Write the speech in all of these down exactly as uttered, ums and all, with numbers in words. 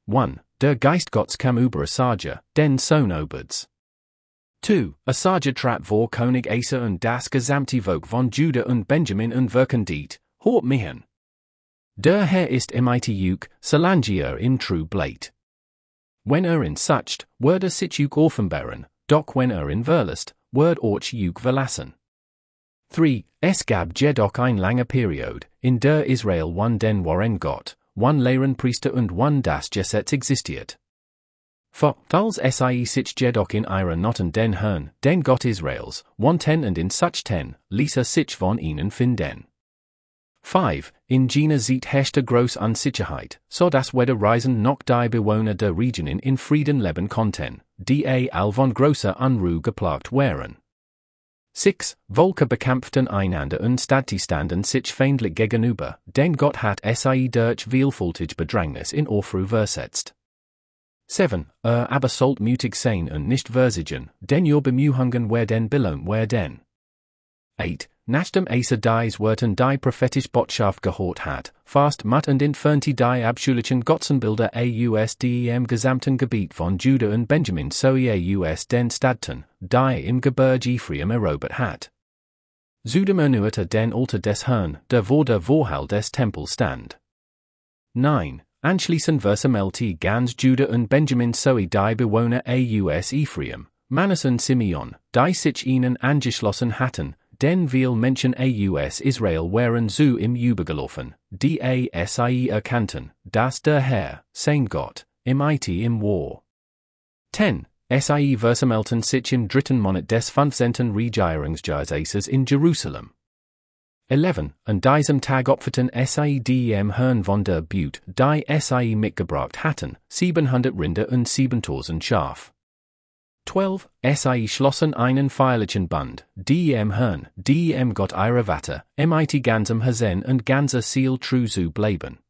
one. Der Geist Gottes kam über Asaja, den Sohn Obeds. two. Asaja trat vor König Asa und das gesamte Volk von Judah und Benjamin und Verkendiet, hort mihen. Der Herr ist mit juk, solange er in true blate. Wenn er in sucht, word er sich juk offenbaren, doch wenn er in verlust, word och juk verlassen. three. Es gab jedoch ein lange Periode, in der Israel one den Waren Gott, one Lehren Priester und one das Gesetz existiert. For, thals sie sich jedoch in ihrer Noten den Herrn, den Gott Israels, one ten und in such ten, ließ sich von ihnen finden. five. In jener Zeit herrschte groß Unsicherheit, so dass weder Reisen noch die Bewohner der Regionen in Frieden leben konnten, die all von großer Unruhe geplagt waren. six. Volke bekämpften einander und stati standen sich feindlich gegenüber, denn Gott hat sie durch vielfältige Bedrängnis in Aufruhr versetzt. seven. Er aber sollt mutig sein und nicht versiegen, denn ihr Bemühungen werden belohnt werden. eight. Nachdem Asa dies Wörtern die prophetische Botschaft gehört hat, fast matt und entfernte die abschulischen Götzenbilder aus dem gesamten Gebiet von Judah und Benjamin sowie aus den Städten, die im Gebirge Ephraim erobert hat. Zudem erneuerte den Altar des Herrn, der vor der Vorhall des Tempels stand. nine. Anschließend versammelte ganz Judah und Benjamin sowie die Bewohner aus Ephraim, Mannes und Simeon, die sich ihnen angeschlossen hatten, denn viel Menschen aus Israel waren so im Übergelaufen, die sie erkannten, dass der Herr, sein Gott, mit im War. ten. Sie versammelten sich im dritten Monat des fünfzehnten Regierungsjahres in Jerusalem. eleven. An diesem Tag opferten sie dem Herrn von der Beut, die sie mitgebracht hatten, siebenhundert Rinder und siebentausend Schaf. twelve. Sie schlossen einen feierlichen Bund, dem Herrn, dem Gott ihrer Vater, mit ganzem Herzen und ganzer Seele treu zu bleiben.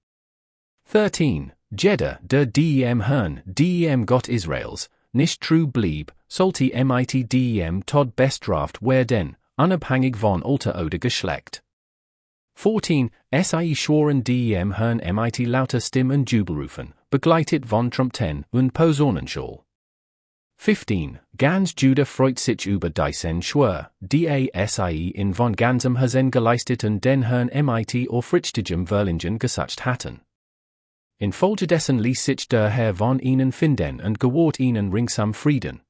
thirteen. Jeder, der dem Herrn, dem Gott Israels, nicht treu blieb, sollte mit dem Tod bestraft werden, unabhängig von Alter oder Geschlecht. fourteen. Sie schworen dem Herrn mit lauter Stimme und Jubelrufen, begleitet von Trompeten und Posaunenschall. fifteen. Ganz Judah freut sich über diesen Schwur, die sie in von ganzem Herzen geleistet und den Herrn mit aufrichtigem Verlingen gesucht hatten. Infolgedessen ließ sich der Herr von ihnen finden und gewährt ihnen ringsam Frieden.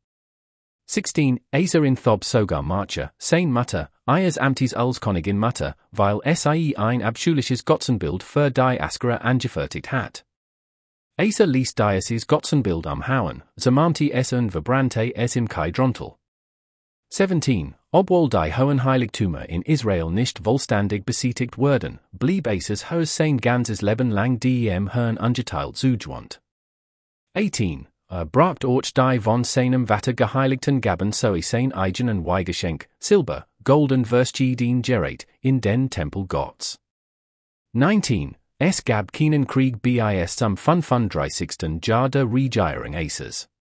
sixteen. Asa in Thob sogar Marcher, sein Mutter, ihres Amtes als Königin Mutter, weil sie ein abscheuliches Götzenbild für die Askara angefertigt hat. Asa ließ dieses Götzenbild umhauen, zermalmte es und verbrannte es im Kidrontal. seventeen. Obwohl die hohen Heiligtümer in Israel nicht vollständig besiegt wurden, blieb Asas Haus sein ganzes Leben lang dem Herrn ungeteilt zugewandt. eighteen. Er bracht auch die von seinem Vater geheiligten Gaben sowie sein eigenen Weihgeschenk, Silber, Gold und verschieden Gerät, in den Tempel Gottes. nineteen. Es gab keinen Krieg bis zum fünfunddreißigsten Jahr der Regierung Asas.